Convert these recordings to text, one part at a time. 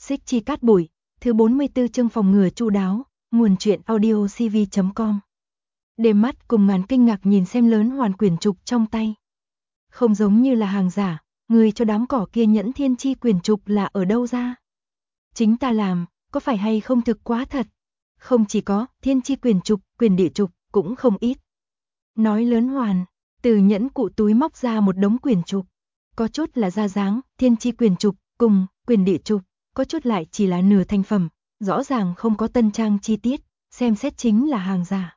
Xích Chi Cát Bụi, thứ 44 chương phòng ngừa chu đáo, nguồn truyện audio cv.com. Đêm mắt cùng ngàn kinh ngạc nhìn xem lớn hoàn quyển trục trong tay. Không giống như là hàng giả, người cho đám cỏ kia nhẫn thiên chi quyển trục là ở đâu ra? Chính ta làm, có phải hay không thực quá thật? Không chỉ có thiên chi quyển trục, quyền địa trục cũng không ít. Nói lớn hoàn, từ nhẫn cụ túi móc ra một đống quyển trục. Có chút là ra dáng, thiên chi quyển trục, cùng quyền địa trục, có chút lại chỉ là nửa thành phẩm, rõ ràng không có tân trang chi tiết, xem xét chính là hàng giả.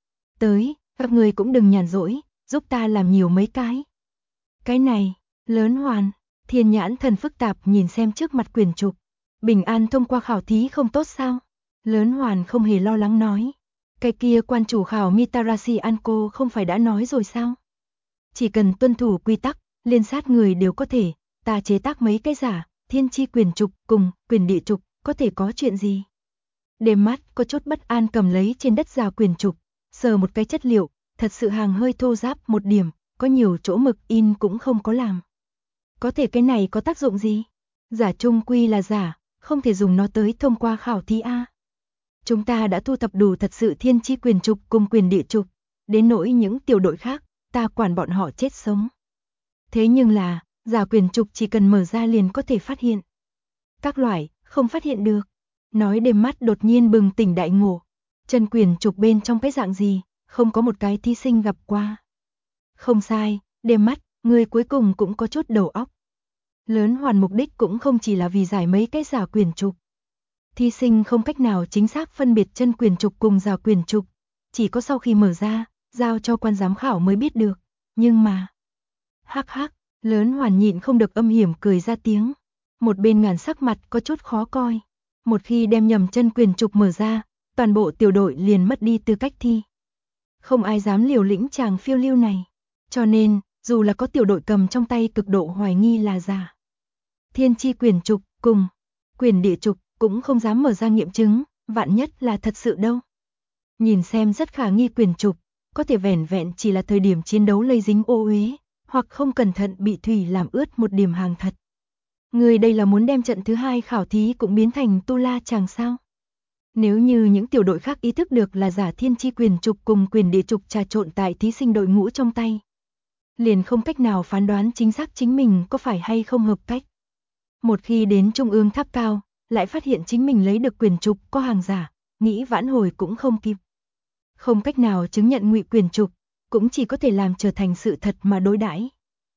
Tới, các người cũng đừng nhàn rỗi, giúp ta làm nhiều mấy cái. Cái này, lớn hoàn, thiên nhãn thần phức tạp nhìn xem trước mặt quyển trục. Bình an thông qua khảo thí không tốt sao? Lớn hoàn không hề lo lắng nói. Cái kia quan chủ khảo Mitarashi Anko không phải đã nói rồi sao? Chỉ cần tuân thủ quy tắc, liên sát người đều có thể, ta chế tác mấy cái giả, thiên chi quyền trục cùng quyền địa trục, có thể có chuyện gì? Đêm mắt có chút bất an cầm lấy trên đất giả quyền trục, sờ một cái chất liệu, thật sự hàng hơi thô ráp một điểm, có nhiều chỗ mực in cũng không có làm. Có thể cái này có tác dụng gì? Giả chung quy là giả, không thể dùng nó tới thông qua khảo thí A. Chúng ta đã thu thập đủ thật sự thiên chi quyền trục cùng quyền địa trục, đến nỗi những tiểu đội khác, ta quản bọn họ chết sống. Thế nhưng là, giả quyền trục chỉ cần mở ra liền có thể phát hiện. Các loại, không phát hiện được. Nói đêm mắt đột nhiên bừng tỉnh đại ngộ. Chân quyền trục bên trong cái dạng gì, không có một cái thí sinh gặp qua. Không sai, đêm mắt, người cuối cùng cũng có chút đầu óc. Lớn hoàn mục đích cũng không chỉ là vì giải mấy cái giả quyền trục. Thí sinh không cách nào chính xác phân biệt chân quyền trục cùng giả quyền trục, chỉ có sau khi mở ra, giao cho quan giám khảo mới biết được. Nhưng mà, hắc hắc, lớn hoàn nhịn không được âm hiểm cười ra tiếng. Một bên ngàn sắc mặt có chút khó coi. Một khi đem nhầm chân quyền trục mở ra, toàn bộ tiểu đội liền mất đi tư cách thi. Không ai dám liều lĩnh chàng phiêu lưu này. Cho nên, dù là có tiểu đội cầm trong tay cực độ hoài nghi là giả. Thiên chi quyền trục cùng quyền địa trục cũng không dám mở ra nghiệm chứng, vạn nhất là thật sự đâu. Nhìn xem rất khả nghi quyền trục, có thể vẻn vẹn chỉ là thời điểm chiến đấu lây dính ô uế, hoặc không cẩn thận bị thủy làm ướt một điểm hàng thật. Người đây là muốn đem trận thứ hai khảo thí cũng biến thành tu la chàng sao? Nếu như những tiểu đội khác ý thức được là giả thiên chi quyền trục cùng quyền địa trục trà trộn tại thí sinh đội ngũ trong tay, liền không cách nào phán đoán chính xác chính mình có phải hay không hợp cách. Một khi đến trung ương tháp cao, lại phát hiện chính mình lấy được quyền trục có hàng giả, nghĩ vãn hồi cũng không kịp. Không cách nào chứng nhận ngụy quyền trục, cũng chỉ có thể làm trở thành sự thật mà đối đãi.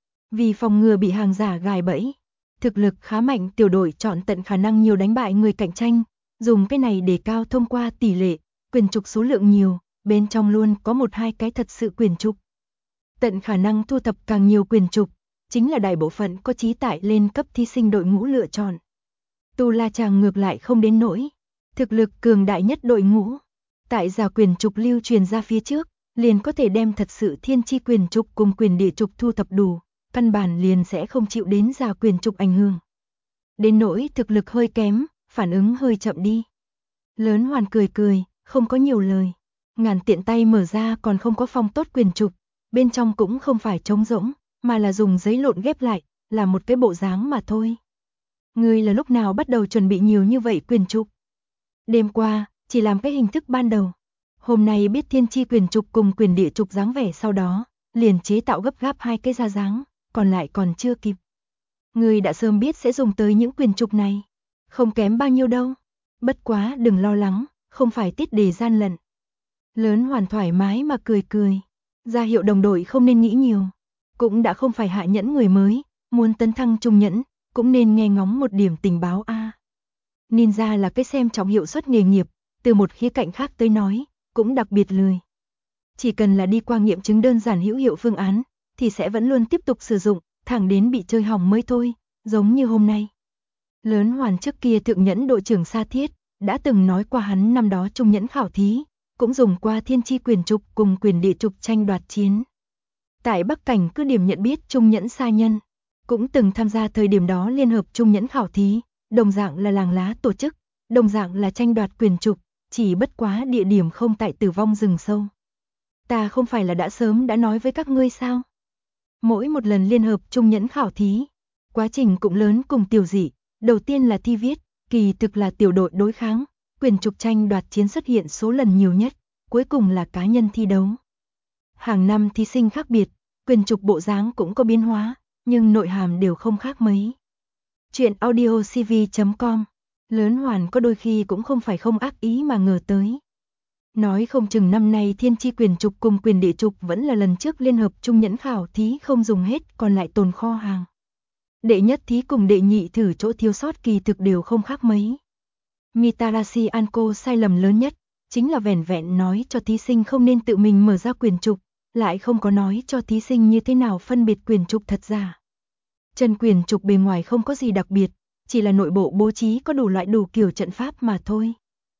Vì phòng ngừa bị hàng giả gài bẫy, thực lực khá mạnh tiểu đội chọn tận khả năng nhiều đánh bại người cạnh tranh, dùng cái này để cao thông qua tỷ lệ, quyền trục số lượng nhiều, bên trong luôn có một hai cái thật sự quyền trục. Tận khả năng thu thập càng nhiều quyền trục, chính là đại bộ phận có chí tại lên cấp thí sinh đội ngũ lựa chọn. Tu La chàng ngược lại không đến nỗi, thực lực cường đại nhất đội ngũ, tại giả quyền trục lưu truyền ra phía trước, liền có thể đem thật sự thiên chi quyền trục cùng quyền địa trục thu thập đủ, căn bản liền sẽ không chịu đến giả quyền trục ảnh hưởng. Đến nỗi thực lực hơi kém, phản ứng hơi chậm đi. Lớn hoàn cười cười, không có nhiều lời. Ngàn tiện tay mở ra còn không có phong tốt quyền trục, bên trong cũng không phải trống rỗng, mà là dùng giấy lộn ghép lại, là một cái bộ dáng mà thôi. Ngươi là lúc nào bắt đầu chuẩn bị nhiều như vậy quyền trục? Đêm qua, chỉ làm cái hình thức ban đầu. Hôm nay biết thiên chi quyền trục cùng quyền địa trục dáng vẻ sau đó, liền chế tạo gấp gáp hai cái ra dáng, còn lại còn chưa kịp. Ngươi đã sớm biết sẽ dùng tới những quyền trục này, không kém bao nhiêu đâu. Bất quá đừng lo lắng, không phải tiết đề gian lận. Lớn hoàn thoải mái mà cười cười, ra hiệu đồng đội không nên nghĩ nhiều, cũng đã không phải hạ nhẫn người mới, muốn tấn thăng trung nhẫn, cũng nên nghe ngóng một điểm tình báo a. Ninja là cái xem trọng hiệu suất nghề nghiệp, từ một khía cạnh khác tới nói, cũng đặc biệt lười. Chỉ cần là đi qua nghiệm chứng đơn giản hữu hiệu phương án, thì sẽ vẫn luôn tiếp tục sử dụng, thẳng đến bị chơi hỏng mới thôi, giống như hôm nay. Lớn hoàn trước kia thượng nhẫn đội trưởng Sa Thiết, đã từng nói qua hắn năm đó trung nhẫn khảo thí, cũng dùng qua thiên chi quyền trục cùng quyền địa trục tranh đoạt chiến. Tại Bắc Cảnh cứ điểm nhận biết trung nhẫn Sa Nhân, cũng từng tham gia thời điểm đó liên hợp trung nhẫn khảo thí, đồng dạng là làng lá tổ chức, đồng dạng là tranh đoạt quyền trục, chỉ bất quá địa điểm không tại Tử Vong rừng sâu. Ta không phải là đã sớm đã nói với các ngươi sao? Mỗi một lần liên hợp trung nhẫn khảo thí, quá trình cũng lớn cùng tiểu dị, đầu tiên là thi viết, Kỳ thực là tiểu đội đối kháng, quyền trục tranh đoạt chiến xuất hiện số lần nhiều nhất, cuối cùng là cá nhân thi đấu. Hàng năm thí sinh khác biệt, quyền trục bộ dáng cũng có biến hóa, nhưng nội hàm đều không khác mấy. Chuyện audiocv.com, Lớn Hoàn có đôi khi cũng không phải không ác ý mà ngờ tới. Nói không chừng năm nay thiên chi quyền trục cùng quyền địa trục vẫn là lần trước liên hợp chung nhẫn khảo thí không dùng hết còn lại tồn kho hàng. Đệ nhất thí cùng đệ nhị thử chỗ thiếu sót kỳ thực đều không khác mấy. Mitarashi Anko sai lầm lớn nhất, chính là vẻn vẹn nói cho thí sinh không nên tự mình mở ra quyền trục, lại không có nói cho thí sinh như thế nào phân biệt quyền trục thật giả. Chân quyền trục bề ngoài không có gì đặc biệt, chỉ là nội bộ bố trí có đủ loại đủ kiểu trận pháp mà thôi.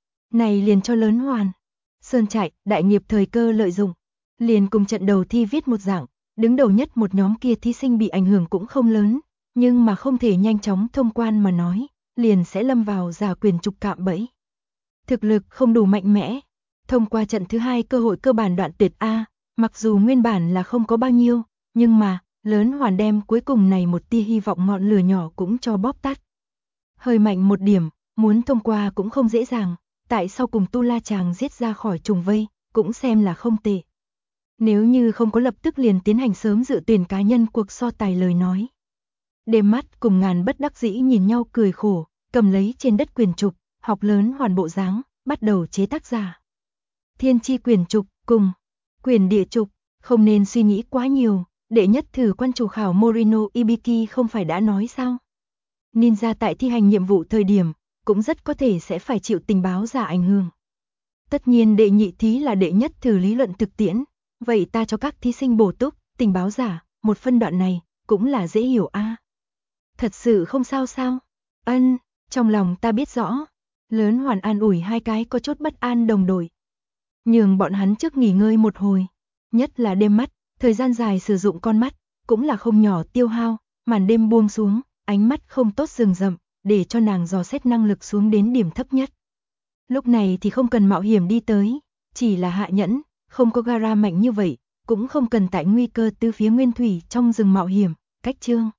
Này liền cho Lớn Hoàn, Sơn Trại, đại nghiệp thời cơ lợi dụng, liền cùng trận đầu thi viết một dạng, đứng đầu nhất một nhóm kia thí sinh bị ảnh hưởng cũng không lớn, nhưng mà không thể nhanh chóng thông quan mà nói, liền sẽ lâm vào giả quyền trục cạm bẫy. Thực lực không đủ mạnh mẽ, thông qua trận thứ hai cơ hội cơ bản đoạn tuyệt A, mặc dù nguyên bản là không có bao nhiêu, nhưng mà, Lớn Hoàn đem cuối cùng này một tia hy vọng ngọn lửa nhỏ cũng cho bóp tắt. Hơi mạnh một điểm, muốn thông qua cũng không dễ dàng, tại sao cùng Tu La chàng giết ra khỏi trùng vây, cũng xem là không tệ. Nếu như không có lập tức liền tiến hành sớm dự tuyển cá nhân cuộc so tài lời nói. Đêm mắt cùng Ngàn bất đắc dĩ nhìn nhau cười khổ, cầm lấy trên đất quyền trục, học Lớn Hoàn bộ dáng, bắt đầu chế tác giả. Thiên chi quyền trục cùng quyền địa trục, không nên suy nghĩ quá nhiều, đệ nhất thử quan chủ khảo Morino Ibiki không phải đã nói sao? Ninja tại thi hành nhiệm vụ thời điểm, cũng rất có thể sẽ phải chịu tình báo giả ảnh hưởng. Tất nhiên đệ nhị thí là đệ nhất thử lý luận thực tiễn, vậy ta cho các thí sinh bổ túc, tình báo giả, một phân đoạn này, cũng là dễ hiểu a. Thật sự không sao sao? Ân, trong lòng ta biết rõ. Lớn Hoàn an ủi hai cái có chút bất an đồng đội. Nhường bọn hắn trước nghỉ ngơi một hồi, nhất là đêm mắt, thời gian dài sử dụng con mắt, cũng là không nhỏ tiêu hao, màn đêm buông xuống, ánh mắt không tốt rừng rậm, để cho nàng dò xét năng lực xuống đến điểm thấp nhất. Lúc này thì không cần mạo hiểm đi tới, chỉ là hạ nhẫn, không có gara mạnh như vậy, cũng không cần tại nguy cơ từ phía nguyên thủy trong rừng mạo hiểm, cách chương.